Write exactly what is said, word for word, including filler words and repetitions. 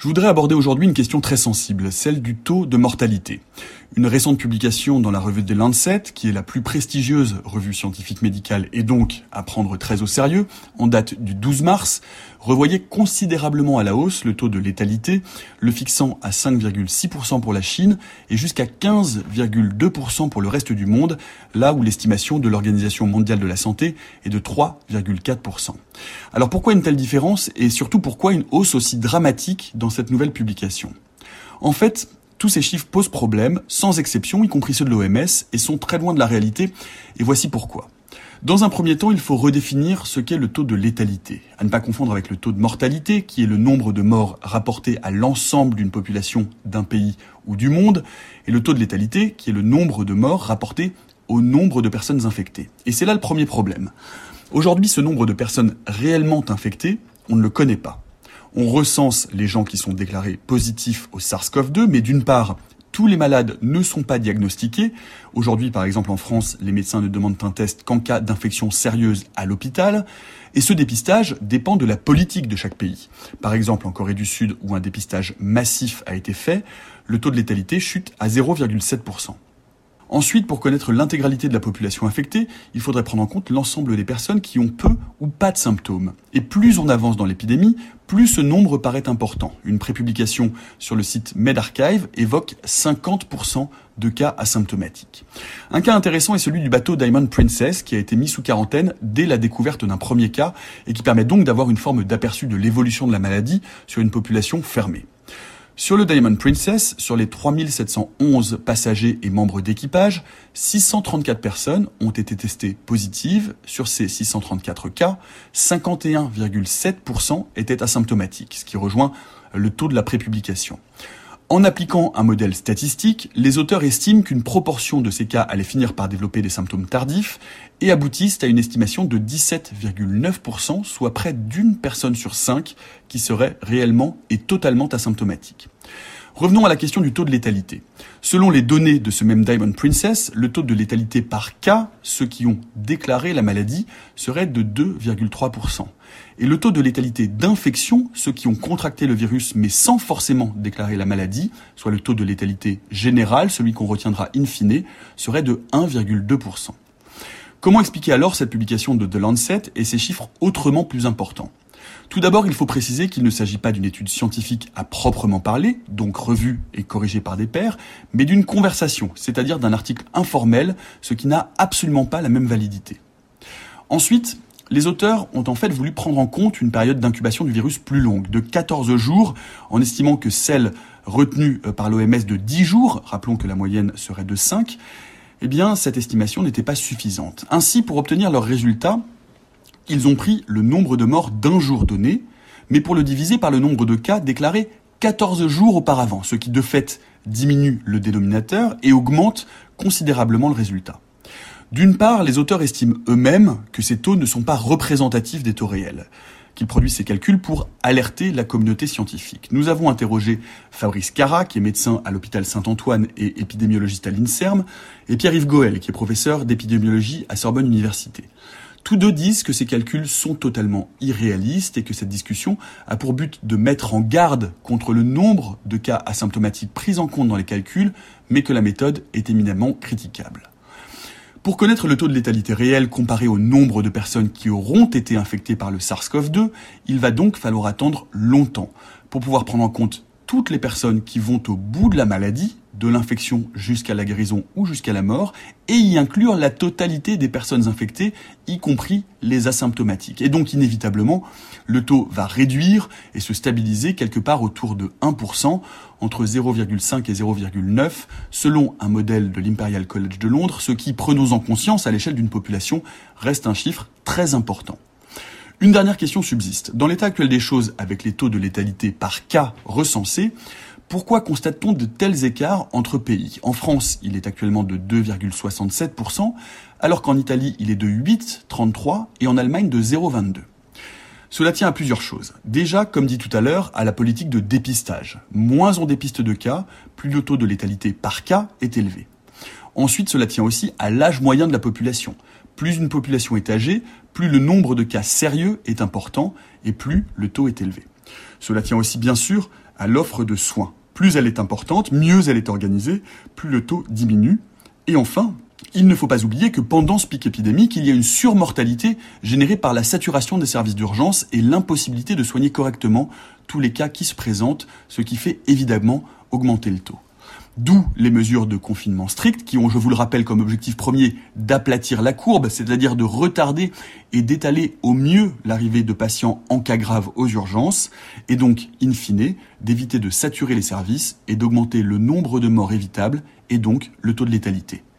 Je voudrais aborder aujourd'hui une question très sensible, celle du taux de mortalité. Une récente publication dans la revue The Lancet, qui est la plus prestigieuse revue scientifique médicale et donc à prendre très au sérieux, en date du douze mars, revoyait considérablement à la hausse le taux de létalité, le fixant à cinq virgule six pour cent pour la Chine et jusqu'à quinze virgule deux pour cent pour le reste du monde, là où l'estimation de l'Organisation mondiale de la santé est de trois virgule quatre pour cent. Alors pourquoi une telle différence et surtout pourquoi une hausse aussi dramatique dans cette nouvelle publication ? En fait, tous ces chiffres posent problème, sans exception, y compris ceux de l'O M S, et sont très loin de la réalité, et voici pourquoi. Dans un premier temps, il faut redéfinir ce qu'est le taux de létalité, à ne pas confondre avec le taux de mortalité, qui est le nombre de morts rapportés à l'ensemble d'une population d'un pays ou du monde, et le taux de létalité, qui est le nombre de morts rapportés au nombre de personnes infectées. Et c'est là le premier problème. Aujourd'hui, ce nombre de personnes réellement infectées, on ne le connaît pas. On recense les gens qui sont déclarés positifs au SARS-CoV deux, mais d'une part, tous les malades ne sont pas diagnostiqués. Aujourd'hui, par exemple, en France, les médecins ne demandent un test qu'en cas d'infection sérieuse à l'hôpital. Et ce dépistage dépend de la politique de chaque pays. Par exemple, en Corée du Sud, où un dépistage massif a été fait, le taux de létalité chute à zéro virgule sept pour cent. Ensuite, pour connaître l'intégralité de la population infectée, il faudrait prendre en compte l'ensemble des personnes qui ont peu ou pas de symptômes. Et plus on avance dans l'épidémie, plus ce nombre paraît important. Une prépublication sur le site medRxiv évoque cinquante pour cent de cas asymptomatiques. Un cas intéressant est celui du bateau Diamond Princess, qui a été mis sous quarantaine dès la découverte d'un premier cas et qui permet donc d'avoir une forme d'aperçu de l'évolution de la maladie sur une population fermée. Sur le Diamond Princess, sur les trois mille sept cent onze passagers et membres d'équipage, six cent trente-quatre personnes ont été testées positives. Sur ces six cent trente-quatre cas, cinquante et un virgule sept pour cent étaient asymptomatiques, ce qui rejoint le taux de la prépublication. En appliquant un modèle statistique, les auteurs estiment qu'une proportion de ces cas allait finir par développer des symptômes tardifs et aboutissent à une estimation de dix-sept virgule neuf pour cent, soit près d'une personne sur cinq qui serait réellement et totalement asymptomatique. Revenons à la question du taux de létalité. Selon les données de ce même Diamond Princess, le taux de létalité par cas, ceux qui ont déclaré la maladie, serait de deux virgule trois pour cent. Et le taux de létalité d'infection, ceux qui ont contracté le virus mais sans forcément déclarer la maladie, soit le taux de létalité général, celui qu'on retiendra in fine, serait de un virgule deux pour cent. Comment expliquer alors cette publication de The Lancet et ces chiffres autrement plus importants ? Tout d'abord, il faut préciser qu'il ne s'agit pas d'une étude scientifique à proprement parler, donc revue et corrigée par des pairs, mais d'une conversation, c'est-à-dire d'un article informel, ce qui n'a absolument pas la même validité. Ensuite, les auteurs ont en fait voulu prendre en compte une période d'incubation du virus plus longue, de quatorze jours, en estimant que celle retenue par l'O M S de dix jours, rappelons que la moyenne serait de cinq, eh bien, cette estimation n'était pas suffisante. Ainsi, pour obtenir leurs résultats, ils ont pris le nombre de morts d'un jour donné, mais pour le diviser par le nombre de cas déclarés quatorze jours auparavant, ce qui de fait diminue le dénominateur et augmente considérablement le résultat. D'une part, les auteurs estiment eux-mêmes que ces taux ne sont pas représentatifs des taux réels, qu'ils produisent ces calculs pour alerter la communauté scientifique. Nous avons interrogé Fabrice Carat, qui est médecin à l'hôpital Saint-Antoine et épidémiologiste à l'INSERM, et Pierre-Yves Goël, qui est professeur d'épidémiologie à Sorbonne Université. Tous deux disent que ces calculs sont totalement irréalistes et que cette discussion a pour but de mettre en garde contre le nombre de cas asymptomatiques pris en compte dans les calculs, mais que la méthode est éminemment critiquable. Pour connaître le taux de létalité réel comparé au nombre de personnes qui auront été infectées par le SARS-CoV deux, il va donc falloir attendre longtemps pour pouvoir prendre en compte toutes les personnes qui vont au bout de la maladie, de l'infection jusqu'à la guérison ou jusqu'à la mort, et y inclure la totalité des personnes infectées, y compris les asymptomatiques. Et donc, inévitablement, le taux va réduire et se stabiliser quelque part autour de un pour cent, entre zéro virgule cinq et zéro virgule neuf, selon un modèle de l'Imperial College de Londres, ce qui, prenons-en conscience, à l'échelle d'une population, reste un chiffre très important. Une dernière question subsiste. Dans l'état actuel des choses, avec les taux de létalité par cas recensés, pourquoi constate-t-on de tels écarts entre pays ? En France, il est actuellement de deux virgule soixante-sept pour cent, alors qu'en Italie, il est de huit virgule trente-trois et en Allemagne de zéro virgule vingt-deux. Cela tient à plusieurs choses. Déjà, comme dit tout à l'heure, à la politique de dépistage. Moins on dépiste de cas, plus le taux de létalité par cas est élevé. Ensuite, cela tient aussi à l'âge moyen de la population. Plus une population est âgée, plus le nombre de cas sérieux est important et plus le taux est élevé. Cela tient aussi bien sûr à l'offre de soins. Plus elle est importante, mieux elle est organisée, plus le taux diminue. Et enfin, il ne faut pas oublier que pendant ce pic épidémique, il y a une surmortalité générée par la saturation des services d'urgence et l'impossibilité de soigner correctement tous les cas qui se présentent, ce qui fait évidemment augmenter le taux. D'où les mesures de confinement strict qui ont, je vous le rappelle, comme objectif premier d'aplatir la courbe, c'est-à-dire de retarder et d'étaler au mieux l'arrivée de patients en cas grave aux urgences, et donc, in fine, d'éviter de saturer les services et d'augmenter le nombre de morts évitables et donc le taux de létalité.